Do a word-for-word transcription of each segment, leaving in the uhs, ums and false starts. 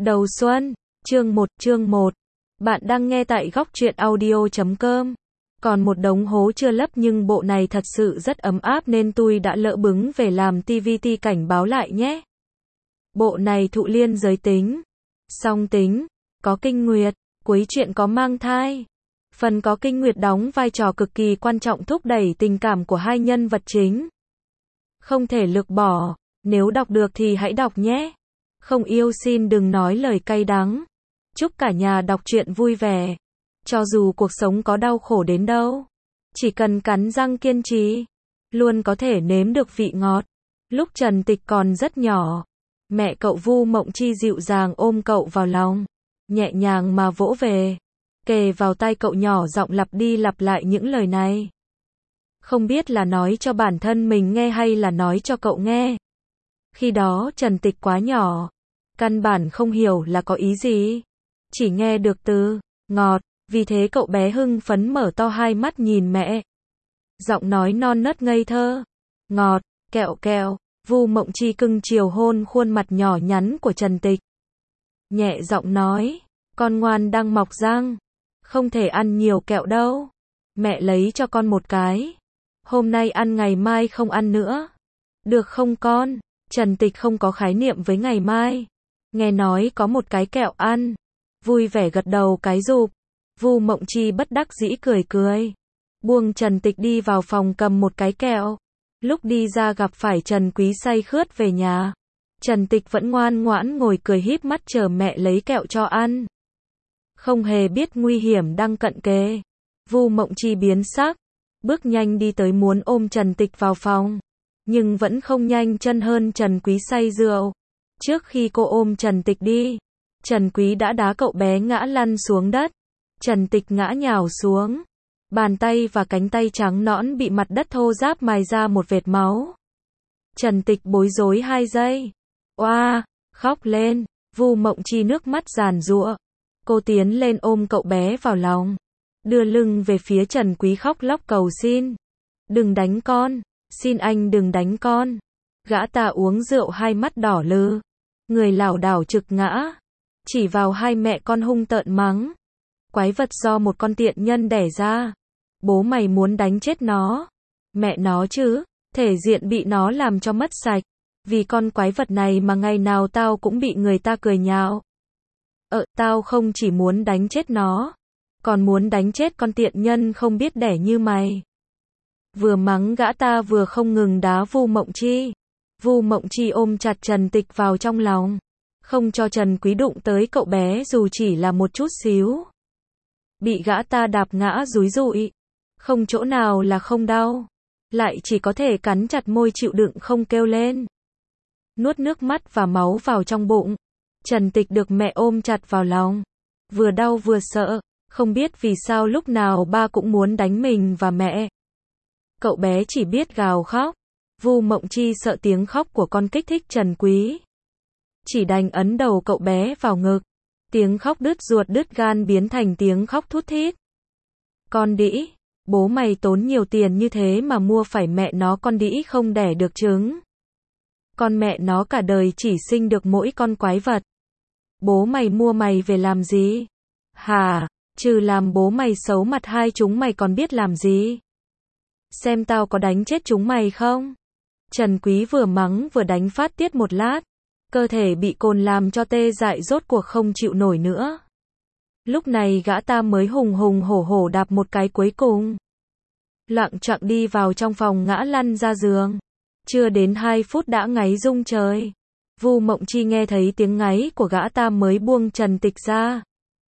Đầu xuân, chương một, chương một. Bạn đang nghe tại góc truyện audio chấm com. Còn một đống hố chưa lấp nhưng bộ này thật sự rất ấm áp nên tôi đã lỡ bứng về làm tê vê tê cảnh báo lại nhé. Bộ này thụ liên giới tính, song tính, có kinh nguyệt, cuối truyện có mang thai. Phần có kinh nguyệt đóng vai trò cực kỳ quan trọng thúc đẩy tình cảm của hai nhân vật chính. Không thể lược bỏ, nếu đọc được thì hãy đọc nhé. Không yêu xin đừng nói lời cay đắng. Chúc cả nhà đọc truyện vui vẻ. Cho dù cuộc sống có đau khổ đến đâu, chỉ cần cắn răng kiên trì, luôn có thể nếm được vị ngọt. Lúc Trần Tịch còn rất nhỏ, mẹ cậu Vu Mộng Chi dịu dàng ôm cậu vào lòng, nhẹ nhàng mà vỗ về, kề vào tai cậu nhỏ giọng lặp đi lặp lại những lời này. Không biết là nói cho bản thân mình nghe hay là nói cho cậu nghe. Khi đó Trần Tịch quá nhỏ, căn bản không hiểu là có ý gì, chỉ nghe được từ ngọt, vì thế cậu bé hưng phấn mở to hai mắt nhìn mẹ. Giọng nói non nớt ngây thơ, ngọt, kẹo kẹo. Vu Mộng Chi cưng chiều hôn khuôn mặt nhỏ nhắn của Trần Tịch. Nhẹ giọng nói, con ngoan đang mọc răng, không thể ăn nhiều kẹo đâu. Mẹ lấy cho con một cái. Hôm nay ăn ngày mai không ăn nữa. Được không con? Trần Tịch không có khái niệm với ngày mai. Nghe nói có một cái kẹo ăn, vui vẻ gật đầu cái rụp. Vu Mộng Chi bất đắc dĩ cười cười, buông Trần Tịch đi vào phòng cầm một cái kẹo. Lúc đi ra gặp phải Trần Quý say khướt về nhà. Trần Tịch vẫn ngoan ngoãn ngồi cười híp mắt chờ mẹ lấy kẹo cho ăn. Không hề biết nguy hiểm đang cận kề. Vu Mộng Chi biến sắc, bước nhanh đi tới muốn ôm Trần Tịch vào phòng, nhưng vẫn không nhanh chân hơn Trần Quý say rượu. Trước khi cô ôm Trần Tịch đi, Trần Quý đã đá cậu bé ngã lăn xuống đất. Trần Tịch ngã nhào xuống, bàn tay và cánh tay trắng nõn bị mặt đất thô ráp mài ra một vệt máu. Trần Tịch bối rối hai giây, oa, khóc lên. Vu Mộng Chi nước mắt giàn giụa. Cô tiến lên ôm cậu bé vào lòng, đưa lưng về phía Trần Quý khóc lóc cầu xin. Đừng đánh con, xin anh đừng đánh con. Gã ta uống rượu hai mắt đỏ lừ, người lảo đảo trực ngã, chỉ vào hai mẹ con hung tợn mắng. Quái vật do một con tiện nhân đẻ ra, bố mày muốn đánh chết nó. Mẹ nó chứ, thể diện bị nó làm cho mất sạch. Vì con quái vật này mà ngày nào tao cũng bị người ta cười nhạo. Ờ, tao không chỉ muốn đánh chết nó, còn muốn đánh chết con tiện nhân không biết đẻ như mày. Vừa mắng gã ta vừa không ngừng đá Vu Mộng Chi. Vu Mộng Chi ôm chặt Trần Tịch vào trong lòng, không cho Trần Quý đụng tới cậu bé dù chỉ là một chút xíu. Bị gã ta đạp ngã rúi rụi, không chỗ nào là không đau, lại chỉ có thể cắn chặt môi chịu đựng không kêu lên. Nuốt nước mắt và máu vào trong bụng, Trần Tịch được mẹ ôm chặt vào lòng, vừa đau vừa sợ, không biết vì sao lúc nào ba cũng muốn đánh mình và mẹ. Cậu bé chỉ biết gào khóc. Vu Mộng Chi sợ tiếng khóc của con kích thích Trần Quý, chỉ đành ấn đầu cậu bé vào ngực. Tiếng khóc đứt ruột đứt gan biến thành tiếng khóc thút thít. Con đĩ, bố mày tốn nhiều tiền như thế mà mua phải mẹ nó con đĩ không đẻ được trứng. Con mẹ nó cả đời chỉ sinh được mỗi con quái vật. Bố mày mua mày về làm gì? Hả, trừ làm bố mày xấu mặt hai chúng mày còn biết làm gì? Xem tao có đánh chết chúng mày không? Trần Quý vừa mắng vừa đánh phát tiết một lát. Cơ thể bị cồn làm cho tê dại rốt cuộc không chịu nổi nữa. Lúc này gã ta mới hùng hùng hổ hổ đạp một cái cuối cùng, loạng choạng đi vào trong phòng ngã lăn ra giường. Chưa đến hai phút đã ngáy rung trời. Vu Mộng Chi nghe thấy tiếng ngáy của gã ta mới buông Trần Tịch ra.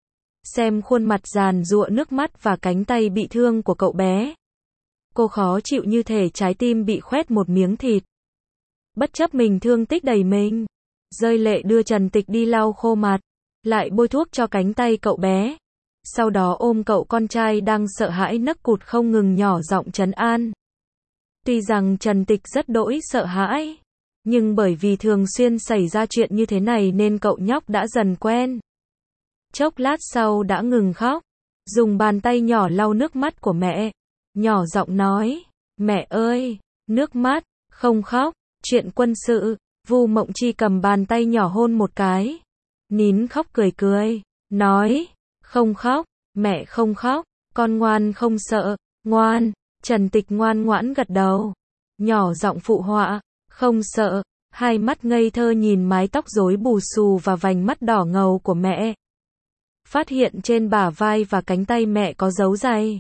Xem khuôn mặt giàn giụa nước mắt và cánh tay bị thương của cậu bé, cô khó chịu như thể trái tim bị khoét một miếng thịt. Bất chấp mình thương tích đầy mình, rơi lệ đưa Trần Tịch đi lau khô mặt, lại bôi thuốc cho cánh tay cậu bé. Sau đó ôm cậu con trai đang sợ hãi nấc cụt không ngừng nhỏ giọng trấn an. Tuy rằng Trần Tịch rất đỗi sợ hãi, nhưng bởi vì thường xuyên xảy ra chuyện như thế này nên cậu nhóc đã dần quen. Chốc lát sau đã ngừng khóc, dùng bàn tay nhỏ lau nước mắt của mẹ, nhỏ giọng nói, mẹ ơi, nước mắt, không khóc, chuyện quân sự. Vu Mộng Chi cầm bàn tay nhỏ hôn một cái, nín khóc cười cười, nói, không khóc, mẹ không khóc, con ngoan không sợ, ngoan. Trần Tịch ngoan ngoãn gật đầu, nhỏ giọng phụ họa, không sợ, hai mắt ngây thơ nhìn mái tóc rối bù xù và vành mắt đỏ ngầu của mẹ. Phát hiện trên bả vai và cánh tay mẹ có dấu giày.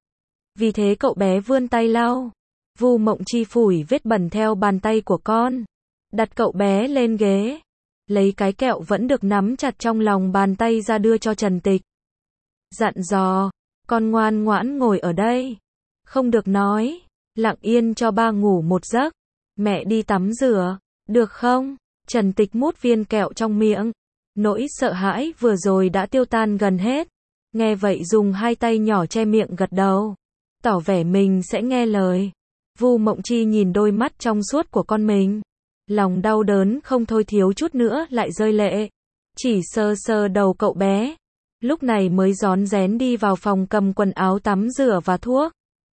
Vì thế cậu bé vươn tay lau. Vu Mộng Chi phủi vết bẩn theo bàn tay của con. Đặt cậu bé lên ghế. Lấy cái kẹo vẫn được nắm chặt trong lòng bàn tay ra đưa cho Trần Tịch. Dặn dò, con ngoan ngoãn ngồi ở đây. Không được nói, lặng yên cho ba ngủ một giấc. Mẹ đi tắm rửa, được không? Trần Tịch mút viên kẹo trong miệng. Nỗi sợ hãi vừa rồi đã tiêu tan gần hết. Nghe vậy dùng hai tay nhỏ che miệng gật đầu. Tỏ vẻ mình sẽ nghe lời. Vu Mộng Chi nhìn đôi mắt trong suốt của con mình. Lòng đau đớn không thôi thiếu chút nữa lại rơi lệ. Chỉ sờ sờ đầu cậu bé. Lúc này mới rón rén đi vào phòng cầm quần áo tắm rửa và thuốc.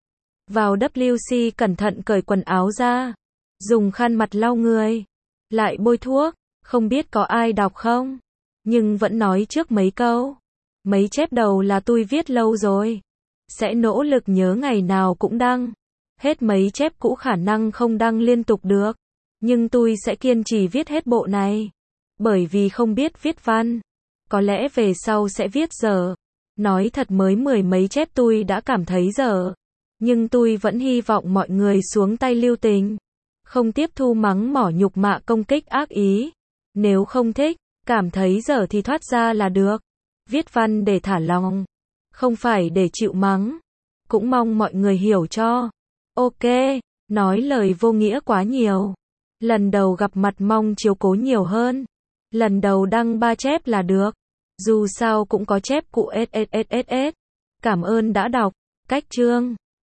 Vào vê kép xê cẩn thận cởi quần áo ra. Dùng khăn mặt lau người. Lại bôi thuốc. Không biết có ai đọc không? Nhưng vẫn nói trước mấy câu. Mấy chép đầu là tôi viết lâu rồi. Sẽ nỗ lực nhớ ngày nào cũng đăng. Hết mấy chép cũ khả năng không đăng liên tục được. Nhưng tôi sẽ kiên trì viết hết bộ này. Bởi vì không biết viết văn. Có lẽ về sau sẽ viết dở. Nói thật mới mười mấy chép tôi đã cảm thấy dở. Nhưng tôi vẫn hy vọng mọi người xuống tay lưu tình. Không tiếp thu mắng mỏ nhục mạ công kích ác ý. Nếu không thích, cảm thấy dở thì thoát ra là được. Viết văn để thả lòng. Không phải để chịu mắng. Cũng mong mọi người hiểu cho. Ok, nói lời vô nghĩa quá nhiều. Lần đầu gặp mặt mong chiếu cố nhiều hơn. Lần đầu đăng ba chép là được. Dù sao cũng có chép cụ ét ét ét ét ét. Cảm ơn đã đọc. Cách chương